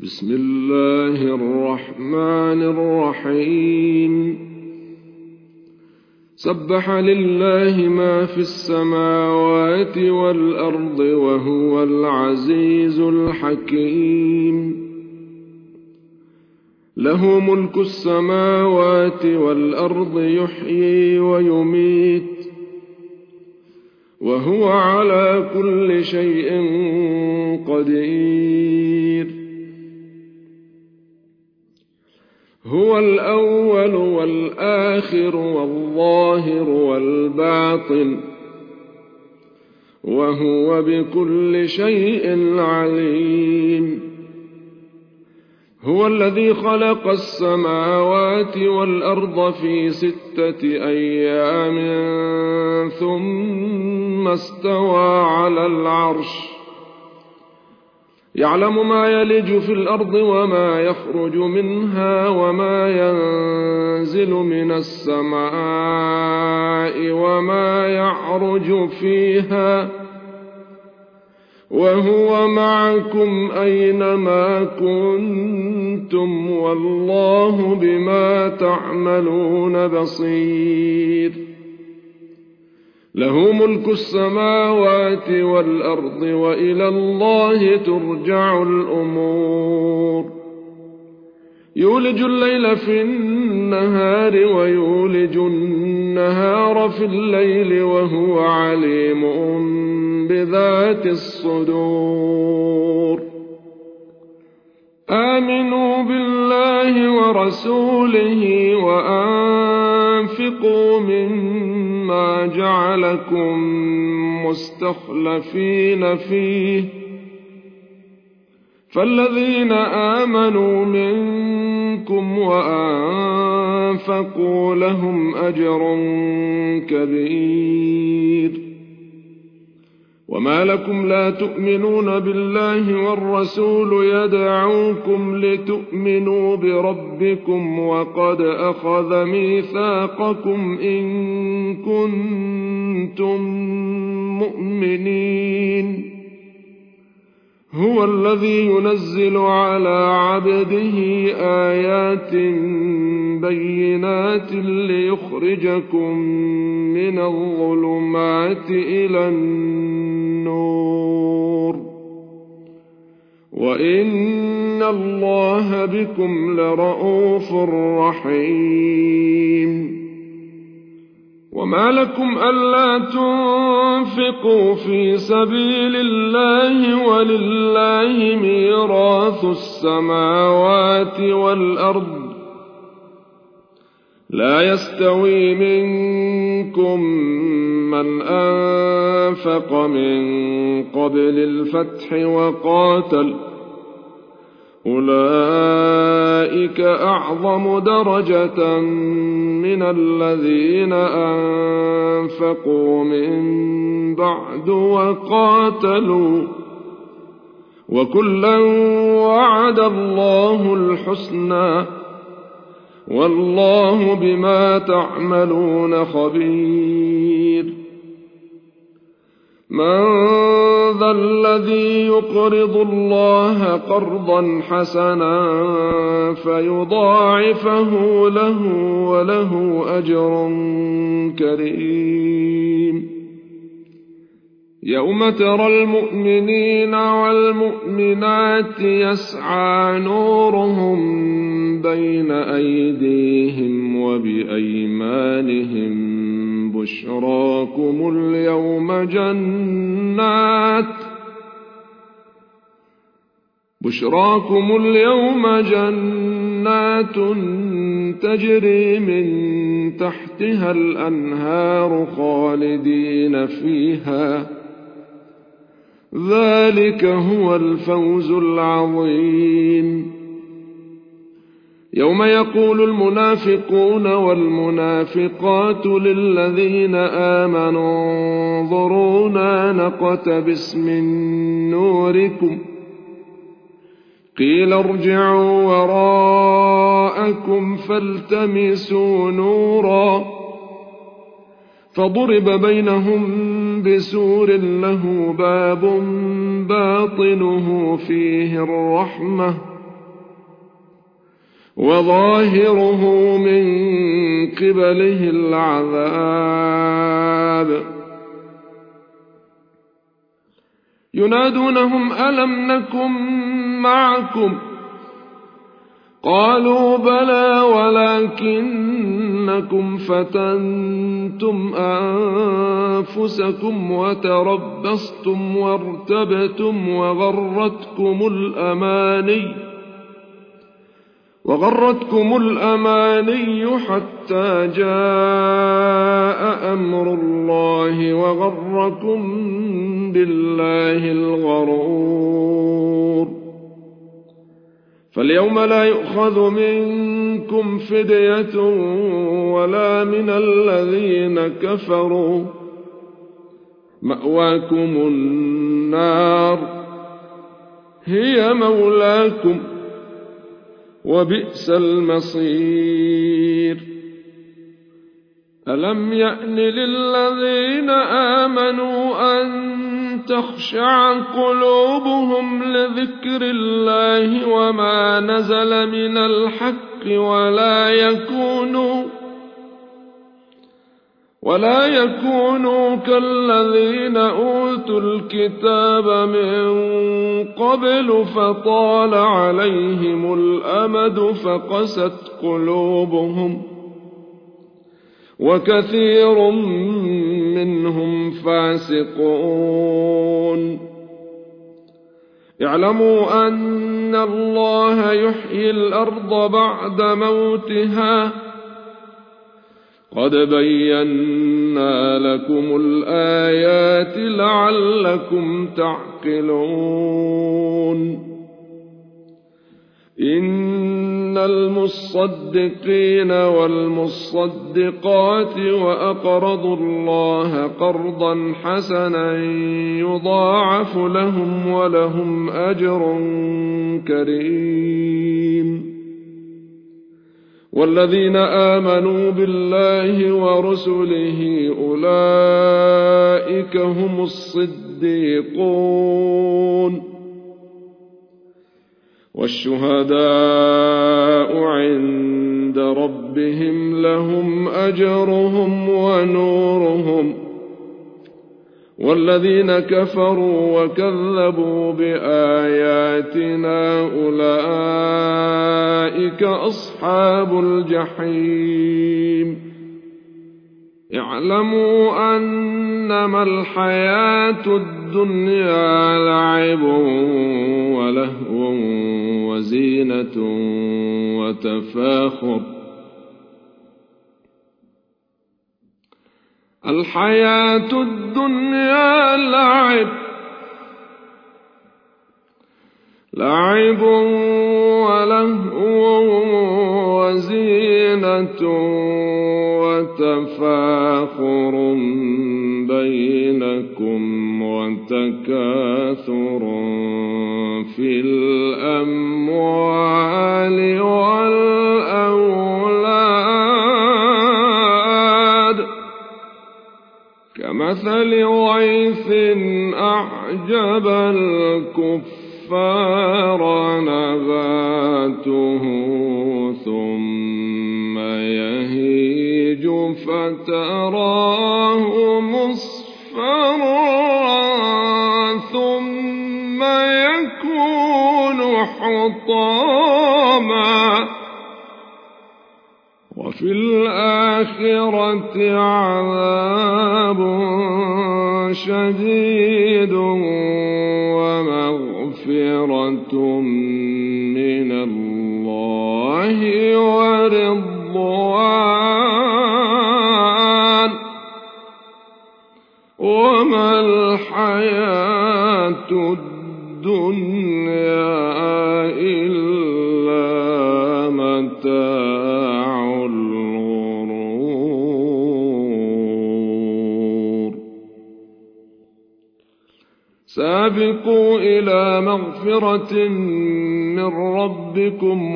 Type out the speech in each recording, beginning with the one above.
بسم الله الرحمن الرحيم سبح لله ما في السماوات والأرض وهو العزيز الحكيم له ملك السماوات والأرض يحيي ويميت وهو على كل شيء قدير هو الأول والآخر والظاهر والباطن وهو بكل شيء عليم هو الذي خلق السماوات والأرض في 6 أيام ثم استوى على العرش يعلم ما يلج في الأرض وما يخرج منها وما ينزل من السماء وما يعرج فيها وهو معكم أينما كنتم والله بما تعملون بصير له ملك السماوات والأرض وإلى الله ترجع الأمور يولج الليل في النهار ويولج النهار في الليل وهو عليم بذات الصدور آمنوا بالله ورسوله وأنفقوا مما جعلكم مستخلفين فيه فالذين آمنوا منكم وأنفقوا لهم أجر كبير وما لكم لا تؤمنون بالله والرسول يدعوكم لتؤمنوا بربكم وقد أخذ ميثاقكم إن كنتم مؤمنين هو الذي ينزل على عبده آيات بينات ليخرجكم من الظلمات إلى النور وإن الله بكم لرءوف رحيم وما لكم ألا تنفقوا في سبيل الله ولله ميراث السماوات والأرض لا يستوي منكم من أنفق من قبل الفتح وقاتل أولئك أعظم درجة من الذين أنفقوا من بعد وقاتلوا وكلا وعد الله الحسنى والله بما تعملون خبير من ذا الذي يقرض الله قرضا حسنا فيضاعفه له وله أجر كريم يوم ترى المؤمنين والمؤمنات يسعى نورهم بين أيديهم وبأيمانهم بشراكم اليوم جنات تجري من تحتها الأنهار خالدين فيها ذلك هو الفوز العظيم يوم يقول المنافقون والمنافقات للذين آمنوا انظرونا نقتبس من نوركم قيل ارجعوا وراءكم فالتمسوا نورا فضرب بينهم بسور له باب باطنه فيه الرحمة وظاهره من قبله العذاب ينادونهم ألم نكن معكم قالوا بلى ولكنكم فتنتم أنفسكم وتربصتم وارتبتم وغرتكم الأماني حتى جاء أمر الله وغركم بالله الغرور فاليوم لا يؤخذ منكم فدية ولا من الذين كفروا مأواكم النار هي مولاكم وبئس المصير ألم يأن للذين آمنوا أن تخشع قلوبهم لذكر الله وما نزل من الحق ولا يكونوا كالذين أوتوا الكتاب من قبل فطال عليهم الأمد فقست قلوبهم وكثير منهم فاسقون اعلموا أن الله يحيي الأرض بعد موتها قد بينا لكم الآيات لعلكم تعقلون إن المصدقين والمصدقات وأقرضوا الله قرضا حسنا يضاعف لهم ولهم أجر كريم والذين آمنوا بالله ورسله أولئك هم الصديقون والشهداء عند ربهم لهم أجرهم ونورهم والذين كفروا وكذبوا بآياتنا أولئك أصحاب الجحيم اعلموا أنما الحياة الدنيا لعب ولهو وزينة وتفاخر الحياة الدنيا لعب ولهو وزينة وتفاخر بينكم وتكاثر في الأموال والأولاد كمثل غيث أعجب الكفار نباته ثم يهيج فتراه مصفرا ثم يكون حطاما وفي الآخرة عذاب شديد ومغفرة من الله ورضوان وما الحياة الدنيا إلا متاع الغرور سابقوا إلى مغفرة من ربكم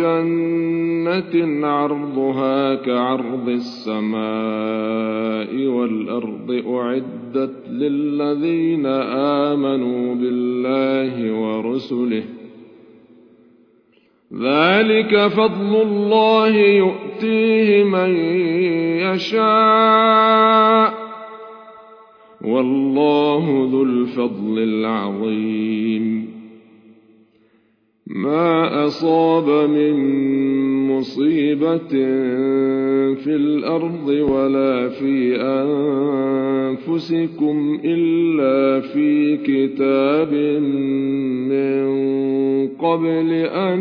وجنة عرضها كعرض السماء والأرض أعدت للذين آمنوا بالله ورسله ذلك فضل الله يؤتيه من يشاء والله ذو الفضل العظيم ما أصاب من مصيبة في الأرض ولا في أنفسكم إلا في كتاب من قبل أن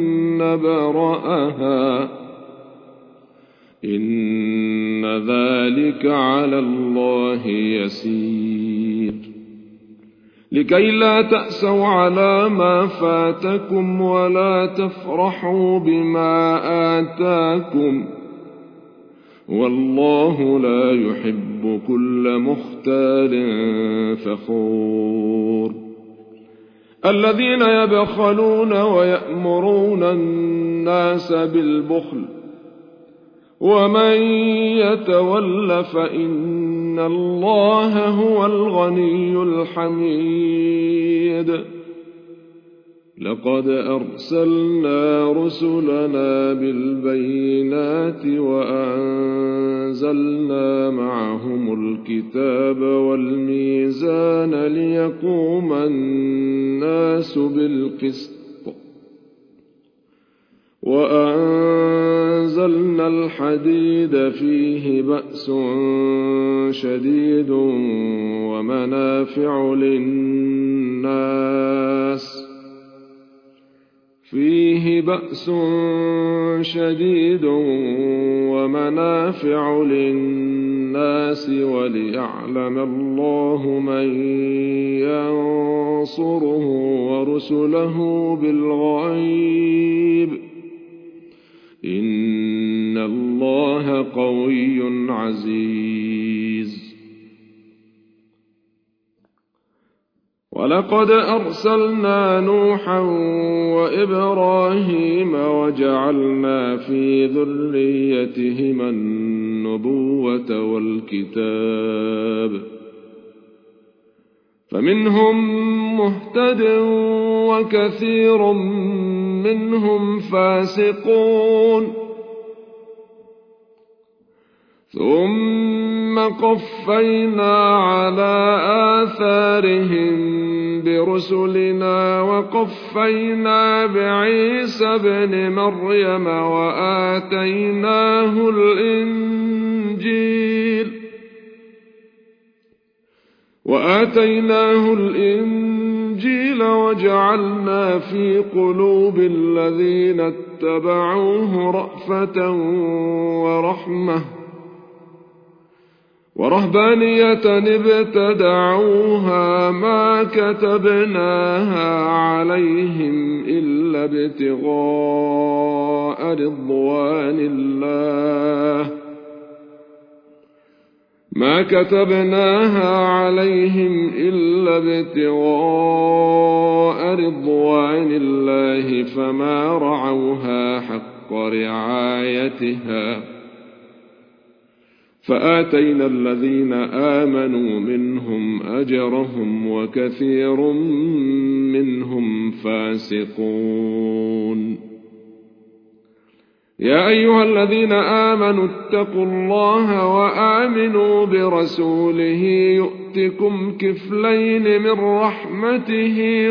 نبرأها إن ذلك على الله يسير لكي لا تأسوا على ما فاتكم ولا تفرحوا بما آتاكم والله لا يحب كل مختال فخور الذين يبخلون ويأمرون الناس بالبخل ومن يتول فإن الله هو الغني الحميد لقد أرسلنا رسلنا بالبينات وأنزلنا معهم الكتاب والميزان ليقوم الناس بالقسط وأنزلنا الحديد فيه بأس شديد ومنافع للناس وليعلم الله من ينصره ورسله بالغيب إن الله قوي عزيز ولقد أرسلنا نوحا وإبراهيم وجعلنا في ذريتهما النبوة والكتاب فمنهم مهتد وكثير منهم فاسقون ثم قفينا على آثارهم برسلنا وقفينا بعيسى ابن مريم وآتيناه الإنجيل وجعلنا في قلوب الذين اتبعوه رأفة ورهبانية ابتدعوها ما كتبناها عليهم إلا ابتغاء رضوان الله فما رعوها حق رعايتها فآتينا الذين آمنوا منهم أجرهم وكثير منهم فاسقون يا أيها الذين آمنوا اتقوا الله وآمنوا برسوله يؤتكم كفلين من رحمته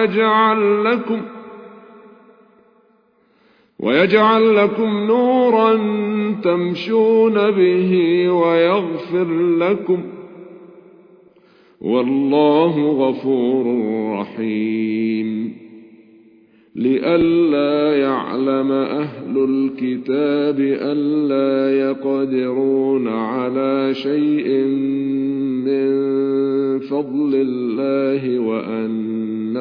ويجعل لكم نورا تمشون به ويغفر لكم والله غفور رحيم لئلا يعلم أهل الكتاب ألا يقدرون على شيء من فضل الله وأن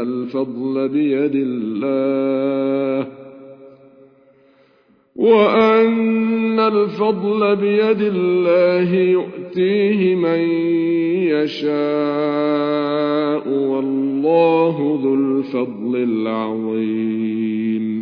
الفضل بيد الله يؤتيه من يشاء والله ذو الفضل العظيم